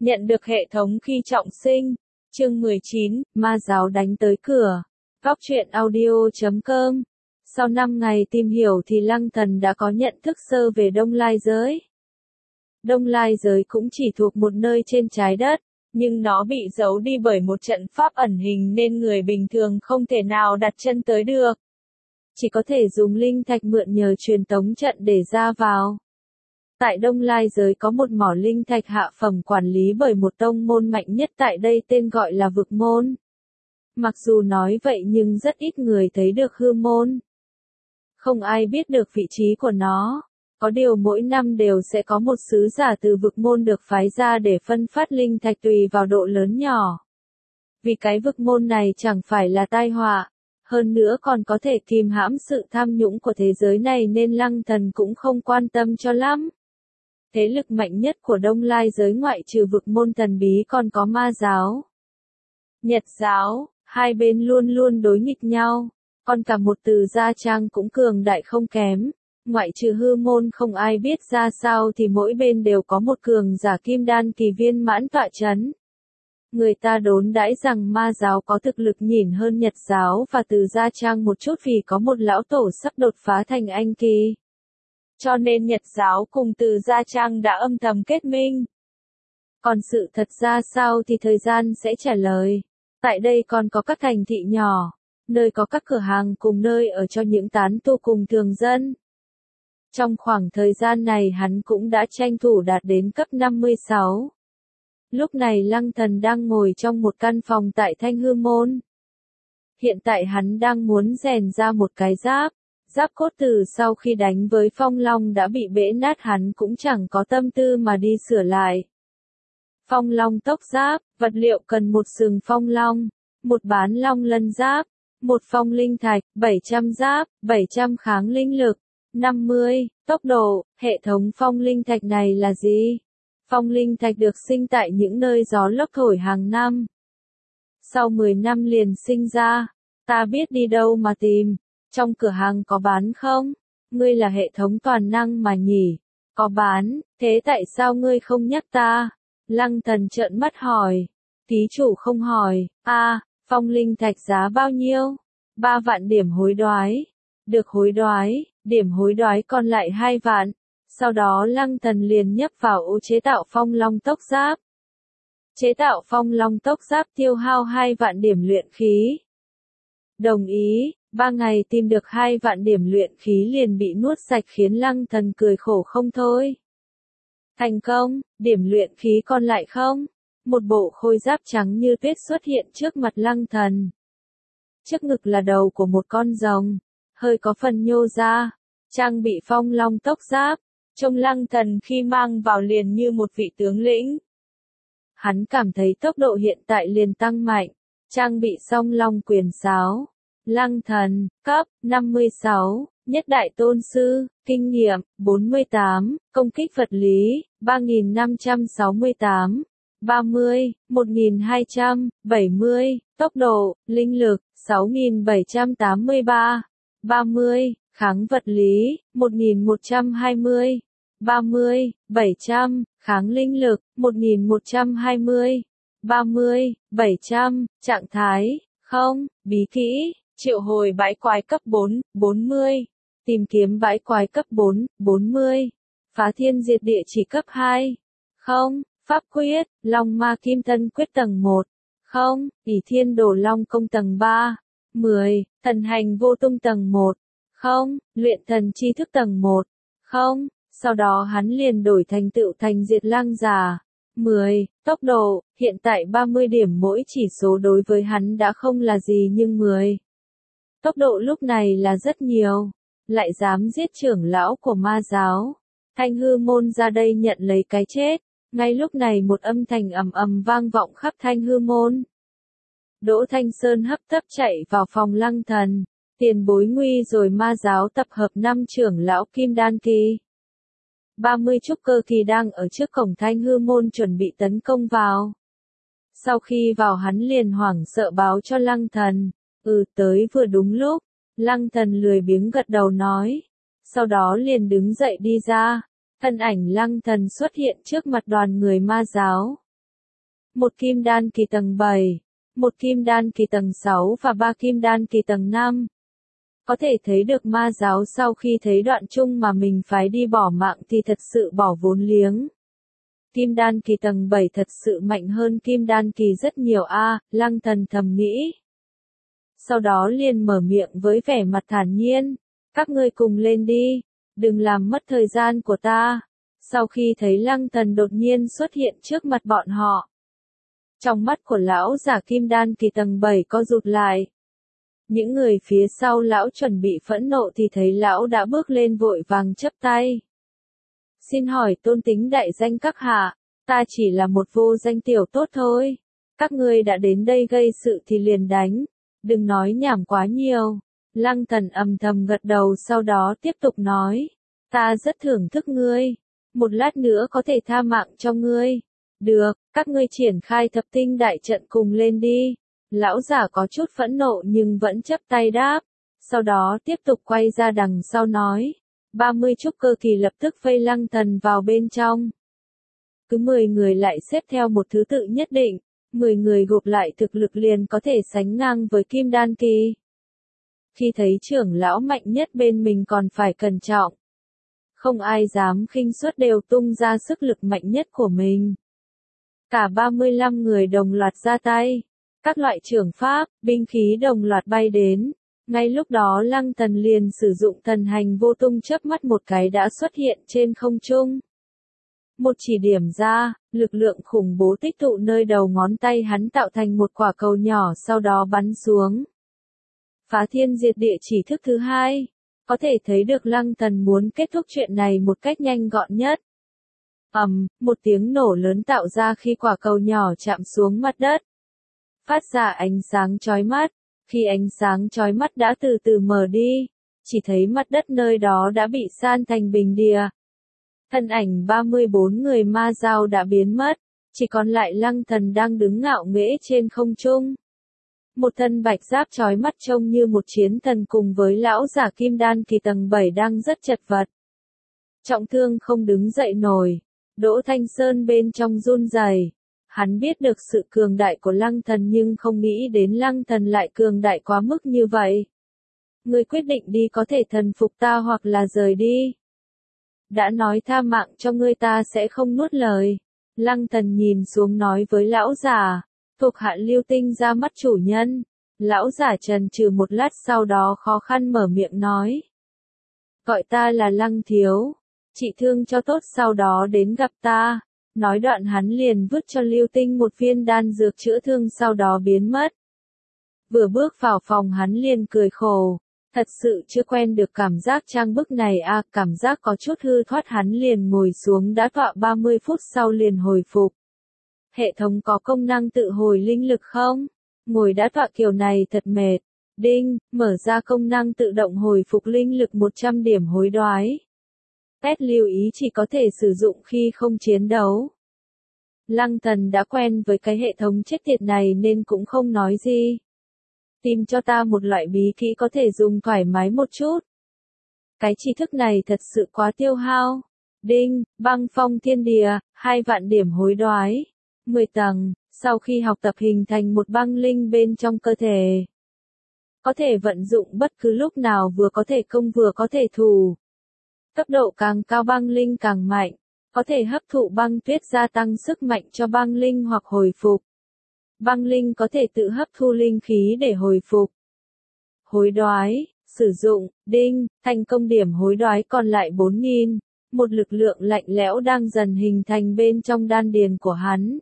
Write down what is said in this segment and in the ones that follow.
Nhận được hệ thống khi trọng sinh. Chương 19, ma giáo đánh tới cửa. Góc truyện audio.com. Sau 5 ngày tìm hiểu thì Lăng Thần đã có nhận thức sơ về Đông Lai giới. Đông Lai giới cũng chỉ thuộc một nơi trên trái đất, nhưng nó bị giấu đi bởi một trận pháp ẩn hình nên người bình thường không thể nào đặt chân tới được. Chỉ có thể dùng linh thạch mượn nhờ truyền tống trận để ra vào. Tại Đông Lai giới có một mỏ linh thạch hạ phẩm quản lý bởi một tông môn mạnh nhất tại đây tên gọi là Vực Môn. Mặc dù nói vậy nhưng rất ít người thấy được Hư Môn. Không ai biết được vị trí của nó. Có điều mỗi năm đều sẽ có một sứ giả từ Vực Môn được phái ra để phân phát linh thạch tùy vào độ lớn nhỏ. Vì cái Vực Môn này chẳng phải là tai họa, hơn nữa còn có thể kìm hãm sự tham nhũng của thế giới này nên Lăng Thần cũng không quan tâm cho lắm. Thế lực mạnh nhất của Đông Lai giới ngoại trừ Vực Môn thần bí còn có Ma giáo, Nhật giáo, hai bên luôn luôn đối nghịch nhau, còn cả một Từ Gia Trang cũng cường đại không kém. Ngoại trừ Hư Môn không ai biết ra sao thì mỗi bên đều có một cường giả kim đan kỳ viên mãn tọa chấn. Người ta đồn đãi rằng Ma giáo có thực lực nhìn hơn Nhật giáo và Từ Gia Trang một chút vì có một lão tổ sắp đột phá thành anh kỳ. Cho nên Nhật giáo cùng Từ Gia Trang đã âm thầm kết minh. Còn sự thật ra sao thì thời gian sẽ trả lời. Tại đây còn có các thành thị nhỏ, nơi có các cửa hàng cùng nơi ở cho những tán tu cùng thường dân. Trong khoảng thời gian này hắn cũng đã tranh thủ đạt đến cấp 56. Lúc này Lăng Thần đang ngồi trong một căn phòng tại Thanh Hư Môn. Hiện tại hắn đang muốn rèn ra một cái giáp. Giáp cốt từ sau khi đánh với Phong Long đã bị bể nát hắn cũng chẳng có tâm tư mà đi sửa lại. Phong Long tốc giáp, vật liệu cần một sừng Phong Long, một bán Long lân giáp, một phong linh thạch, 700 giáp, 700 kháng linh lực, 50, tốc độ, hệ thống phong linh thạch này là gì? Phong linh thạch được sinh tại những nơi gió lốc thổi hàng năm. Sau 10 năm liền sinh ra, ta biết đi đâu mà tìm. Trong cửa hàng có bán không? Ngươi là hệ thống toàn năng mà nhỉ? Có bán, thế tại sao ngươi không nhắc ta? Lăng Thần trợn mắt hỏi. Ký chủ không hỏi, phong linh thạch giá bao nhiêu? 3 vạn điểm hối đoái. Được hối đoái, điểm hối đoái còn lại 2 vạn. Sau đó Lăng Thần liền nhấp vào ô chế tạo phong long tốc giáp. Chế tạo phong long tốc giáp tiêu hao 2 vạn điểm luyện khí. Đồng ý. 3 ngày tìm được 2 vạn điểm luyện khí liền bị nuốt sạch khiến Lăng Thần cười khổ không thôi. Thành công, điểm luyện khí còn lại không? Một bộ khôi giáp trắng như tuyết xuất hiện trước mặt Lăng Thần. Trước ngực là đầu của một con rồng, hơi có phần nhô ra, trang bị phong long tốc giáp, trông Lăng Thần khi mang vào liền như một vị tướng lĩnh. Hắn cảm thấy tốc độ hiện tại liền tăng mạnh, trang bị song long quyền sáo. Lăng Thần, cấp 56, nhất đại tôn sư, kinh nghiệm 48, công kích vật lý 3568, 30, 1200, 70, tốc độ, linh lực 6783, 30, kháng vật lý 1120, 30, 700, kháng linh lực 1120, 30, 700, trạng thái, không, bí kỹ. Triệu hồi bãi quái cấp 4, 40. Tìm kiếm bãi quái cấp 4, 40. Phá thiên diệt địa chỉ cấp 2. Không. Pháp quyết, Long Ma Kim Thân quyết tầng 1. Không. Ỷ Thiên Đồ Long công tầng 3. 10. Thần hành vô tung tầng 1. Không. Luyện thần chi thức tầng 1. Không. Sau đó hắn liền đổi thành tựu thành diệt lang giả. 10. Tốc độ, hiện tại 30 điểm mỗi chỉ số đối với hắn đã không là gì nhưng 10. Tốc độ lúc này là rất nhiều, lại dám giết trưởng lão của Ma giáo. Thanh Hư Môn ra đây nhận lấy cái chết. Ngay lúc này một âm thanh ầm ầm vang vọng khắp Thanh Hư Môn. Đỗ Thanh Sơn hấp tấp chạy vào phòng Lăng Thần. Tiền bối nguy rồi, Ma giáo tập hợp 5 trưởng lão kim đan kỳ. 30 trúc cơ kỳ đang ở trước cổng Thanh Hư Môn chuẩn bị tấn công vào. Sau khi vào hắn liền hoảng sợ báo cho Lăng Thần. Tới vừa đúng lúc. Lăng Thần lười biếng gật đầu nói. Sau đó liền đứng dậy đi ra. Thân ảnh Lăng Thần xuất hiện trước mặt đoàn người Ma giáo. một kim đan kỳ tầng 7, một kim đan kỳ tầng 6 và 3 kim đan kỳ tầng 5. Có thể thấy được ma giáo sau khi thấy đoạn chung mà mình phải đi bỏ mạng thì thật sự bỏ vốn liếng. Kim đan kỳ tầng 7 thật sự mạnh hơn kim đan kỳ rất nhiều Lăng Thần thầm nghĩ. Sau đó liền mở miệng với vẻ mặt thản nhiên, các ngươi cùng lên đi, đừng làm mất thời gian của ta. Sau khi thấy Lăng Thần đột nhiên xuất hiện trước mặt bọn họ, trong mắt của lão giả kim đan kỳ tầng 7 có rụt lại. Những người phía sau lão chuẩn bị phẫn nộ thì thấy lão đã bước lên vội vàng chắp tay. Xin hỏi tôn tính đại danh các hạ, ta chỉ là một vô danh tiểu tốt thôi. Các ngươi đã đến đây gây sự thì liền đánh, đừng nói nhảm quá nhiều. Lăng Thần âm thầm gật đầu sau đó tiếp tục nói, ta rất thưởng thức ngươi, một lát nữa có thể tha mạng cho ngươi. Được, các ngươi triển khai thập tinh đại trận cùng lên đi. Lão giả có chút phẫn nộ nhưng vẫn chấp tay đáp, sau đó tiếp tục quay ra đằng sau nói, 30 trúc cơ kỳ lập tức vây Lăng Thần vào bên trong. Cứ 10 người lại xếp theo một thứ tự nhất định, 10 người gộp lại thực lực liền có thể sánh ngang với kim đan kỳ. Khi thấy trưởng lão mạnh nhất bên mình còn phải cẩn trọng, không ai dám khinh suất đều tung ra sức lực mạnh nhất của mình. Cả 35 người đồng loạt ra tay. Các loại trưởng pháp, binh khí đồng loạt bay đến. Ngay lúc đó Lăng Thần liền sử dụng thần hành vô tung chớp mắt một cái đã xuất hiện trên không trung. Một chỉ điểm ra, lực lượng khủng bố tích tụ nơi đầu ngón tay hắn tạo thành một quả cầu nhỏ sau đó bắn xuống. Phá thiên diệt địa chỉ thức thứ hai. Có thể thấy được Lăng Thần muốn kết thúc chuyện này một cách nhanh gọn nhất. Một tiếng nổ lớn tạo ra khi quả cầu nhỏ chạm xuống mặt đất. Phát ra ánh sáng chói mắt, khi ánh sáng chói mắt đã từ từ mờ đi, chỉ thấy mặt đất nơi đó đã bị san thành bình địa. Thân ảnh 34 người ma giao đã biến mất, chỉ còn lại Lăng Thần đang đứng ngạo nghễ trên không trung. Một thân bạch giáp chói mắt trông như một chiến thần cùng với lão giả kim đan kỳ tầng 7 đang rất chật vật. Trọng thương không đứng dậy nổi, Đỗ Thanh Sơn bên trong run rẩy. Hắn biết được sự cường đại của Lăng Thần nhưng không nghĩ đến Lăng Thần lại cường đại quá mức như vậy. Ngươi quyết định đi có thể thần phục ta hoặc là rời đi. Đã nói tha mạng cho ngươi ta sẽ không nuốt lời. Lăng Thần nhìn xuống nói với lão giả, thuộc hạ Lưu Tinh ra mắt chủ nhân. Lão giả chần chừ một lát sau đó khó khăn mở miệng nói. Gọi ta là Lăng thiếu, trị thương cho tốt sau đó đến gặp ta. Nói đoạn hắn liền vứt cho Lưu Tinh một viên đan dược chữa thương sau đó biến mất. Vừa bước vào phòng hắn liền cười khổ, thật sự chưa quen được cảm giác trang bức này cảm giác có chút hư thoát hắn liền ngồi xuống đã tọa 30 phút sau liền hồi phục. Hệ thống có công năng tự hồi linh lực không? Ngồi đã tọa kiểu này thật mệt. Đinh, mở ra công năng tự động hồi phục linh lực 100 điểm hối đoái. Pet lưu ý chỉ có thể sử dụng khi không chiến đấu. Lăng Thần đã quen với cái hệ thống chết tiệt này nên cũng không nói gì. Tìm cho ta một loại bí kỹ có thể dùng thoải mái một chút. Cái tri thức này thật sự quá tiêu hao. Đinh, băng phong thiên địa, 2 vạn điểm hối đoái. 10 tầng, sau khi học tập hình thành một băng linh bên trong cơ thể. Có thể vận dụng bất cứ lúc nào vừa có thể công vừa có thể thủ. Cấp độ càng cao băng linh càng mạnh, có thể hấp thụ băng tuyết gia tăng sức mạnh cho băng linh hoặc hồi phục. Băng linh có thể tự hấp thu linh khí để hồi phục. Hối đoái, sử dụng, đinh, thành công điểm hối đoái còn lại 4.000, một lực lượng lạnh lẽo đang dần hình thành bên trong đan điền của hắn.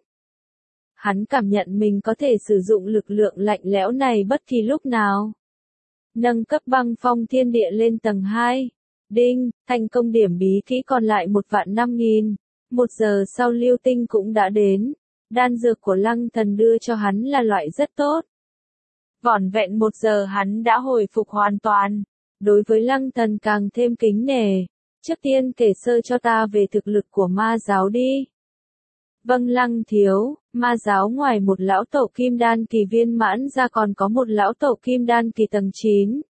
Hắn cảm nhận mình có thể sử dụng lực lượng lạnh lẽo này bất kỳ lúc nào. Nâng cấp băng phong thiên địa lên tầng 2. Đinh, thành công điểm bí kỹ còn lại 1.500.000. 1 giờ sau Lưu Tinh cũng đã đến. Đan dược của Lăng Thần đưa cho hắn là loại rất tốt. Vỏn vẹn 1 giờ hắn đã hồi phục hoàn toàn. Đối với Lăng Thần càng thêm kính nể. Trước tiên kể sơ cho ta về thực lực của ma giáo đi. Vâng Lăng thiếu, ma giáo ngoài một lão tổ kim đan kỳ viên mãn ra còn có một lão tổ kim đan kỳ tầng 9.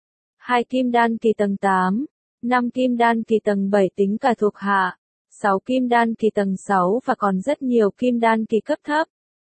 2 kim đan kỳ tầng 8. 5 kim đan kỳ tầng 7 tính cả thuộc hạ, 6 kim đan kỳ tầng 6 và còn rất nhiều kim đan kỳ cấp thấp.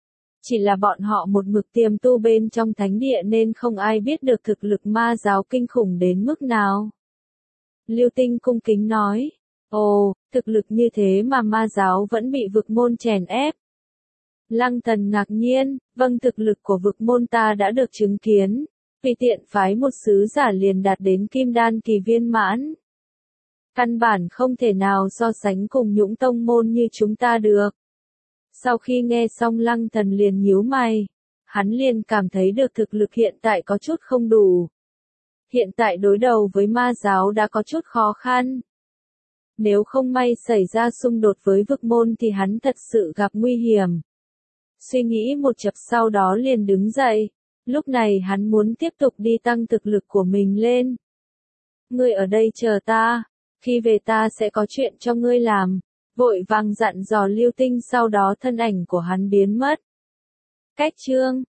Chỉ là bọn họ một mực tiềm tu bên trong thánh địa nên không ai biết được thực lực ma giáo kinh khủng đến mức nào. Lưu Tinh cung kính nói, ồ, thực lực như thế mà ma giáo vẫn bị vực môn chèn ép. Lăng Thần ngạc nhiên, vâng, thực lực của vực môn ta đã được chứng kiến, vì tiện phái một sứ giả liền đạt đến kim đan kỳ viên mãn. Căn bản không thể nào so sánh cùng những tông môn như chúng ta được. Sau khi nghe xong Lăng Thần liền nhíu mày, hắn liền cảm thấy được thực lực hiện tại có chút không đủ. Hiện tại đối đầu với ma giáo đã có chút khó khăn. Nếu không may xảy ra xung đột với vực môn thì hắn thật sự gặp nguy hiểm. Suy nghĩ một chập sau đó liền đứng dậy. Lúc này hắn muốn tiếp tục đi tăng thực lực của mình lên. Ngươi ở đây chờ ta, khi về ta sẽ có chuyện cho ngươi làm. Vội vàng dặn dò Lưu Tinh, sau đó thân ảnh của hắn biến mất. Cách chương